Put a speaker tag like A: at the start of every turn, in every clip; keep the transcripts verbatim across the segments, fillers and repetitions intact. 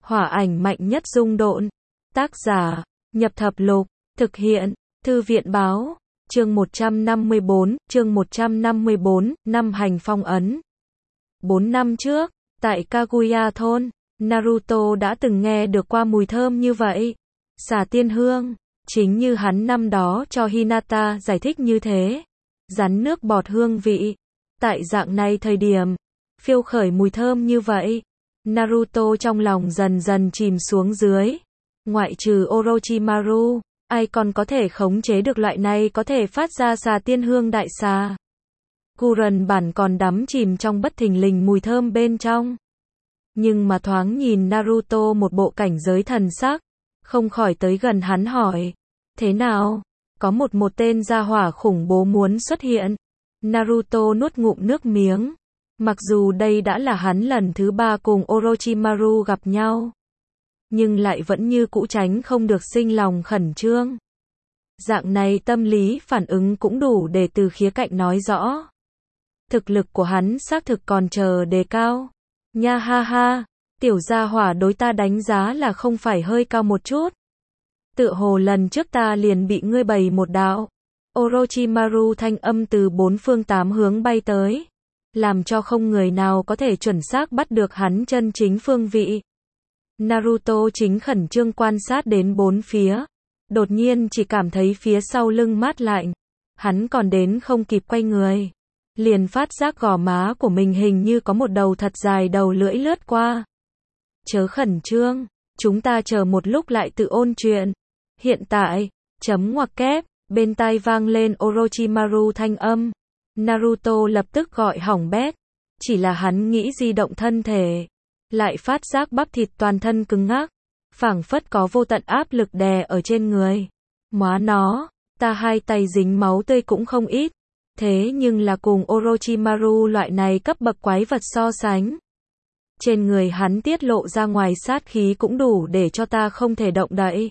A: Hỏa ảnh mạnh nhất dung độn. Tác giả, Nhập Thập Lục, thực hiện, Thư viện báo, chương một trăm năm mươi bốn, chương một trăm năm mươi bốn, năm hành phong ấn. Bốn năm trước, tại Kaguya thôn, Naruto đã từng nghe được qua mùi thơm như vậy. Xà tiên hương, chính như hắn năm đó cho Hinata giải thích như thế. Rắn nước bọt hương vị. Tại dạng này thời điểm, phiêu khởi mùi thơm như vậy, Naruto trong lòng dần dần chìm xuống dưới. Ngoại trừ Orochimaru, ai còn có thể khống chế được loại này có thể phát ra xà tiên hương đại xà. Kuren bản còn đắm chìm trong bất thình lình mùi thơm bên trong. Nhưng mà thoáng nhìn Naruto một bộ cảnh giới thần sắc, không khỏi tới gần hắn hỏi, thế nào? Có một một tên gia hỏa khủng bố muốn xuất hiện. Naruto nuốt ngụm nước miếng. Mặc dù đây đã là hắn lần thứ ba cùng Orochimaru gặp nhau, nhưng lại vẫn như cũ tránh không được sinh lòng khẩn trương. Dạng này tâm lý phản ứng cũng đủ để từ khía cạnh nói rõ. Thực lực của hắn xác thực còn chờ đề cao. Nha ha ha, tiểu gia hỏa đối ta đánh giá là không phải hơi cao một chút. Tựa hồ lần trước ta liền bị ngươi bày một đạo. Orochimaru thanh âm từ bốn phương tám hướng bay tới, làm cho không người nào có thể chuẩn xác bắt được hắn chân chính phương vị. Naruto chính khẩn trương quan sát đến bốn phía, đột nhiên chỉ cảm thấy phía sau lưng mát lạnh. Hắn còn đến không kịp quay người, liền phát giác gò má của mình hình như có một đầu thật dài đầu lưỡi lướt qua. Chớ khẩn trương, chúng ta chờ một lúc lại tự ôn chuyện. Hiện tại, chấm ngoặc kép, bên tai vang lên Orochimaru thanh âm. Naruto lập tức gọi hỏng bét. Chỉ là hắn nghĩ di động thân thể, lại phát giác bắp thịt toàn thân cứng ngắc, phảng phất có vô tận áp lực đè ở trên người. Móa nó, ta hai tay dính máu tươi cũng không ít, thế nhưng là cùng Orochimaru loại này cấp bậc quái vật so sánh, trên người hắn tiết lộ ra ngoài sát khí cũng đủ để cho ta không thể động đậy.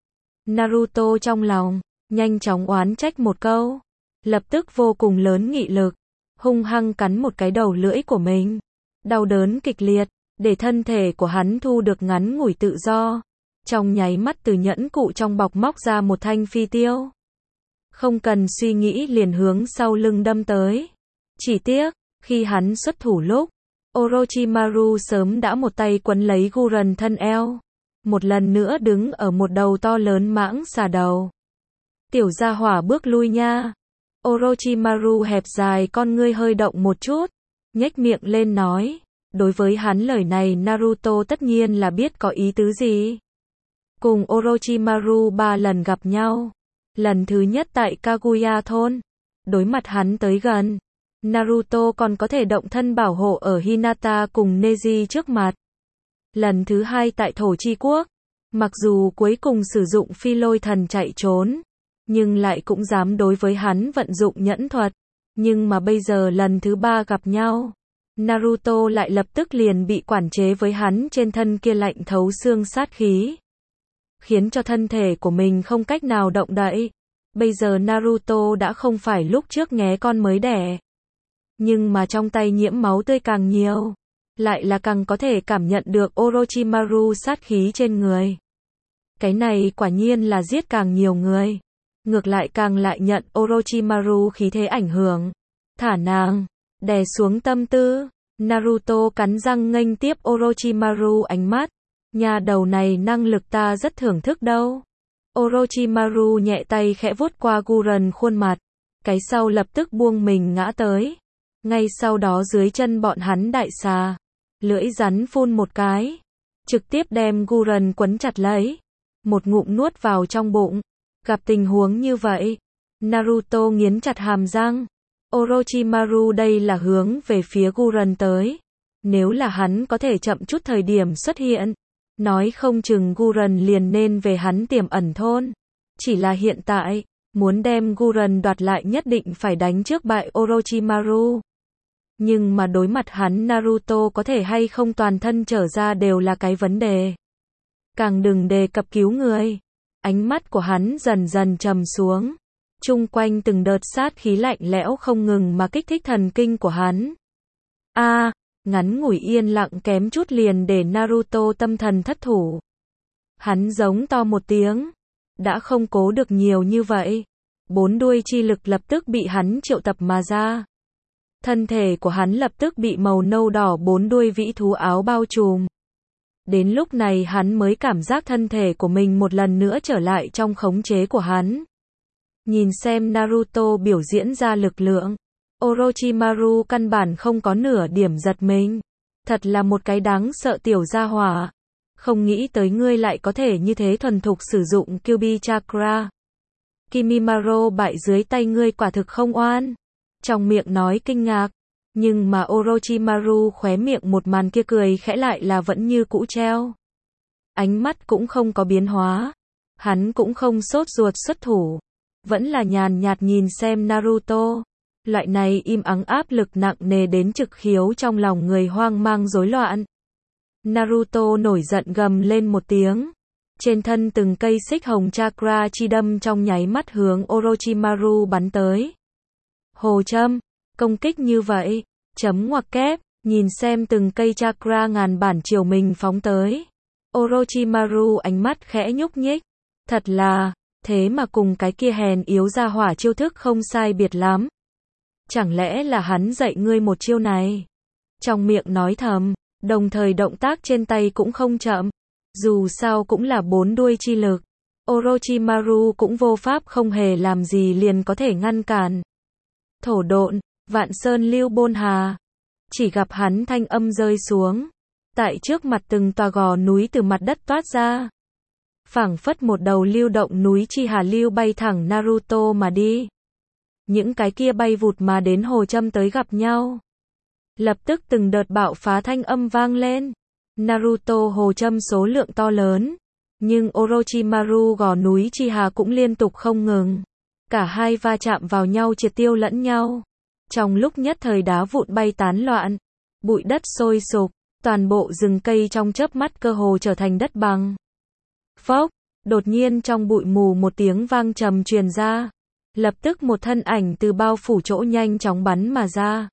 A: Naruto trong lòng nhanh chóng oán trách một câu, lập tức vô cùng lớn nghị lực, hung hăng cắn một cái đầu lưỡi của mình. Đau đớn kịch liệt, để thân thể của hắn thu được ngắn ngủi tự do. Trong nháy mắt từ nhẫn cụ trong bọc móc ra một thanh phi tiêu. Không cần suy nghĩ liền hướng sau lưng đâm tới. Chỉ tiếc, khi hắn xuất thủ lúc, Orochimaru sớm đã một tay quấn lấy Guren thân eo, một lần nữa đứng ở một đầu to lớn mãng xà đầu. Tiểu gia hỏa bước lui nha. Orochimaru hẹp dài con ngươi hơi động một chút, nhếch miệng lên nói. Đối với hắn lời này Naruto tất nhiên là biết có ý tứ gì. Cùng Orochimaru ba lần gặp nhau. Lần thứ nhất tại Kaguya thôn. Đối mặt hắn tới gần, Naruto còn có thể động thân bảo hộ ở Hinata cùng Neji trước mặt. Lần thứ hai tại Thổ Chi Quốc. Mặc dù cuối cùng sử dụng phi lôi thần chạy trốn, nhưng lại cũng dám đối với hắn vận dụng nhẫn thuật. Nhưng mà bây giờ lần thứ ba gặp nhau, Naruto lại lập tức liền bị quản chế với hắn trên thân kia lạnh thấu xương sát khí, khiến cho thân thể của mình không cách nào động đậy. Bây giờ Naruto đã không phải lúc trước nghé con mới đẻ, nhưng mà trong tay nhiễm máu tươi càng nhiều, lại là càng có thể cảm nhận được Orochimaru sát khí trên người. Cái này quả nhiên là giết càng nhiều người, ngược lại càng lại nhận Orochimaru khí thế ảnh hưởng. Thả nàng, đè xuống tâm tư. Naruto cắn răng nghênh tiếp Orochimaru ánh mắt. Nhà đầu này năng lực ta rất thưởng thức đâu. Orochimaru nhẹ tay khẽ vuốt qua Guren khuôn mặt, cái sau lập tức buông mình ngã tới. Ngay sau đó dưới chân bọn hắn đại xà, lưỡi rắn phun một cái, trực tiếp đem Guren quấn chặt lấy, một ngụm nuốt vào trong bụng. Gặp tình huống như vậy, Naruto nghiến chặt hàm răng. Orochimaru đây là hướng về phía Guren tới. Nếu là hắn có thể chậm chút thời điểm xuất hiện, nói không chừng Guren liền nên về hắn tiềm ẩn thôn. Chỉ là hiện tại, muốn đem Guren đoạt lại nhất định phải đánh trước bại Orochimaru. Nhưng mà đối mặt hắn Naruto có thể hay không toàn thân trở ra đều là cái vấn đề. Càng đừng đề cập cứu người. Ánh mắt của hắn dần dần trầm xuống. Chung quanh từng đợt sát khí lạnh lẽo không ngừng mà kích thích thần kinh của hắn. A, ngắn ngủi yên lặng kém chút liền để Naruto tâm thần thất thủ. Hắn giống to một tiếng, đã không cố được nhiều như vậy. Bốn đuôi chi lực lập tức bị hắn triệu tập mà ra. Thân thể của hắn lập tức bị màu nâu đỏ bốn đuôi vĩ thú áo bao trùm. Đến lúc này hắn mới cảm giác thân thể của mình một lần nữa trở lại trong khống chế của hắn. Nhìn xem Naruto biểu diễn ra lực lượng, Orochimaru căn bản không có nửa điểm giật mình. Thật là một cái đáng sợ tiểu gia hỏa. Không nghĩ tới ngươi lại có thể như thế thuần thục sử dụng Kyuubi Chakra. Kimimaro bại dưới tay ngươi quả thực không oan. Trong miệng nói kinh ngạc, nhưng mà Orochimaru khóe miệng một màn kia cười khẽ lại là vẫn như cũ treo. Ánh mắt cũng không có biến hóa. Hắn cũng không sốt ruột xuất thủ. Vẫn là nhàn nhạt nhìn xem Naruto. Loại này im ắng áp lực nặng nề đến trực khiếu trong lòng người hoang mang rối loạn. Naruto nổi giận gầm lên một tiếng. Trên thân từng cây xích hồng chakra chi đâm trong nháy mắt hướng Orochimaru bắn tới. Hồ châm, công kích như vậy, chấm ngoặc kép, nhìn xem từng cây chakra ngàn bản chiều mình phóng tới. Orochimaru ánh mắt khẽ nhúc nhích. Thật là, thế mà cùng cái kia hèn yếu ra hỏa chiêu thức không sai biệt lắm. Chẳng lẽ là hắn dạy ngươi một chiêu này? Trong miệng nói thầm, đồng thời động tác trên tay cũng không chậm. Dù sao cũng là bốn đuôi chi lực. Orochimaru cũng vô pháp không hề làm gì liền có thể ngăn cản. Thổ độn, vạn sơn lưu bôn hà. Chỉ gặp hắn thanh âm rơi xuống. Tại trước mặt từng tòa gò núi từ mặt đất toát ra. Phảng phất một đầu lưu động núi chi hà lưu bay thẳng Naruto mà đi. Những cái kia bay vụt mà đến hồ châm tới gặp nhau. Lập tức từng đợt bạo phá thanh âm vang lên. Naruto hồ châm số lượng to lớn. Nhưng Orochimaru gò núi chi hà cũng liên tục không ngừng. Cả hai va chạm vào nhau triệt tiêu lẫn nhau. Trong lúc nhất thời đá vụn bay tán loạn. Bụi đất sôi sục. Toàn bộ rừng cây trong chớp mắt cơ hồ trở thành đất bằng. Phốc, đột nhiên trong bụi mù một tiếng vang trầm truyền ra. Lập tức một thân ảnh từ bao phủ chỗ nhanh chóng bắn mà ra.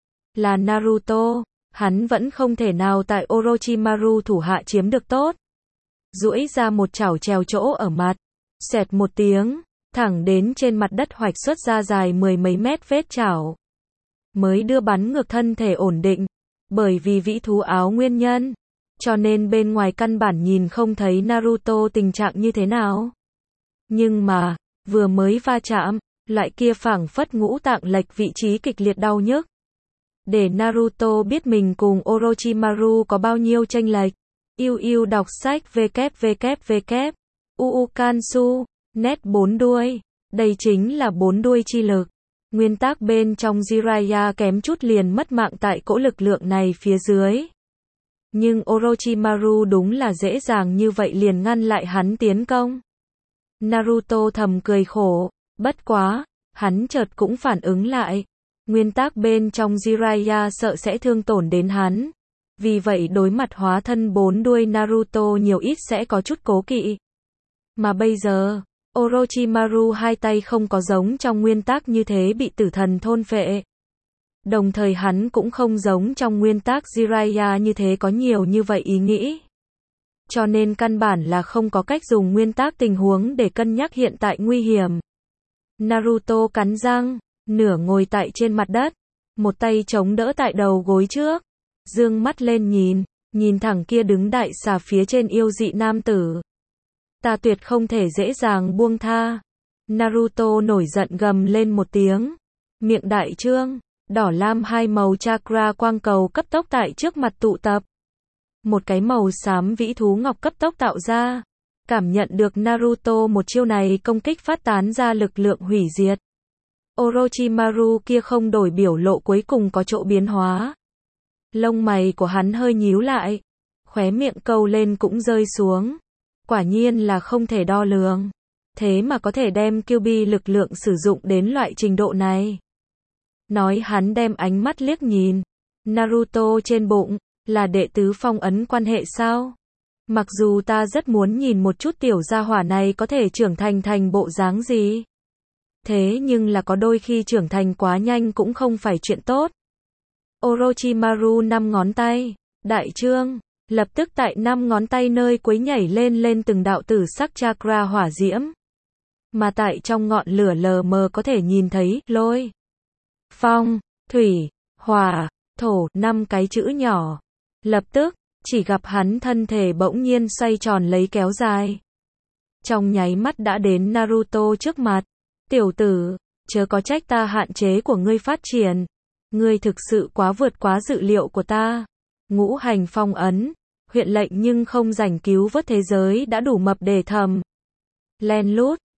A: Là Naruto, hắn vẫn không thể nào tại Orochimaru thủ hạ chiếm được tốt. Duỗi ra một chảo trèo chỗ ở mặt, xẹt một tiếng, thẳng đến trên mặt đất hoạch xuất ra dài mười mấy mét vết chảo. Mới đưa bắn ngược thân thể ổn định, bởi vì vĩ thú áo nguyên nhân. Cho nên bên ngoài căn bản nhìn không thấy Naruto tình trạng như thế nào. Nhưng mà, vừa mới va chạm, loại kia phảng phất ngũ tạng lệch vị trí kịch liệt đau nhức. Để Naruto biết mình cùng Orochimaru có bao nhiêu chênh lệch. Yêu yêu đọc sách www. Uukansu, net bốn đuôi. Đây chính là bốn đuôi chi lực. Nguyên tắc bên trong Jiraiya kém chút liền mất mạng tại cỗ lực lượng này phía dưới. Nhưng Orochimaru đúng là dễ dàng như vậy liền ngăn lại hắn tiến công. Naruto thầm cười khổ, bất quá, hắn chợt cũng phản ứng lại. Nguyên tắc bên trong Jiraiya sợ sẽ thương tổn đến hắn. Vì vậy đối mặt hóa thân bốn đuôi Naruto nhiều ít sẽ có chút cố kỵ. Mà bây giờ, Orochimaru hai tay không có giống trong nguyên tắc như thế bị tử thần thôn phệ. Đồng thời hắn cũng không giống trong nguyên tắc Jiraiya như thế có nhiều như vậy ý nghĩ. Cho nên căn bản là không có cách dùng nguyên tắc tình huống để cân nhắc hiện tại nguy hiểm. Naruto cắn răng, nửa ngồi tại trên mặt đất, một tay chống đỡ tại đầu gối trước, dương mắt lên nhìn, nhìn thẳng kia đứng đại xà phía trên yêu dị nam tử. Ta tuyệt không thể dễ dàng buông tha. Naruto nổi giận gầm lên một tiếng, miệng đại trương, đỏ lam hai màu chakra quang cầu cấp tốc tại trước mặt tụ tập. Một cái màu xám vĩ thú ngọc cấp tốc tạo ra. Cảm nhận được Naruto một chiêu này công kích phát tán ra lực lượng hủy diệt. Orochimaru kia không đổi biểu lộ cuối cùng có chỗ biến hóa. Lông mày của hắn hơi nhíu lại. Khóe miệng câu lên cũng rơi xuống. Quả nhiên là không thể đo lường. Thế mà có thể đem Kyuubi lực lượng sử dụng đến loại trình độ này. Nói hắn đem ánh mắt liếc nhìn. Naruto trên bụng, là đệ tứ phong ấn quan hệ sao? Mặc dù ta rất muốn nhìn một chút tiểu gia hỏa này có thể trưởng thành thành bộ dáng gì. Thế nhưng là có đôi khi trưởng thành quá nhanh cũng không phải chuyện tốt. Orochimaru năm ngón tay. Đại chương. Lập tức tại năm ngón tay nơi cuối nhảy lên lên từng đạo tử sắc chakra hỏa diễm. Mà tại trong ngọn lửa lờ mờ có thể nhìn thấy lôi, phong, thủy, hỏa, thổ, năm cái chữ nhỏ. Lập tức, chỉ gặp hắn thân thể bỗng nhiên xoay tròn lấy kéo dài. Trong nháy mắt đã đến Naruto trước mặt. Tiểu tử, chớ có trách ta hạn chế của ngươi phát triển. Ngươi thực sự quá vượt quá dự liệu của ta. Ngũ hành phong ấn, huyện lệnh nhưng không rảnh cứu vớt thế giới đã đủ mập để thầm. Len lút,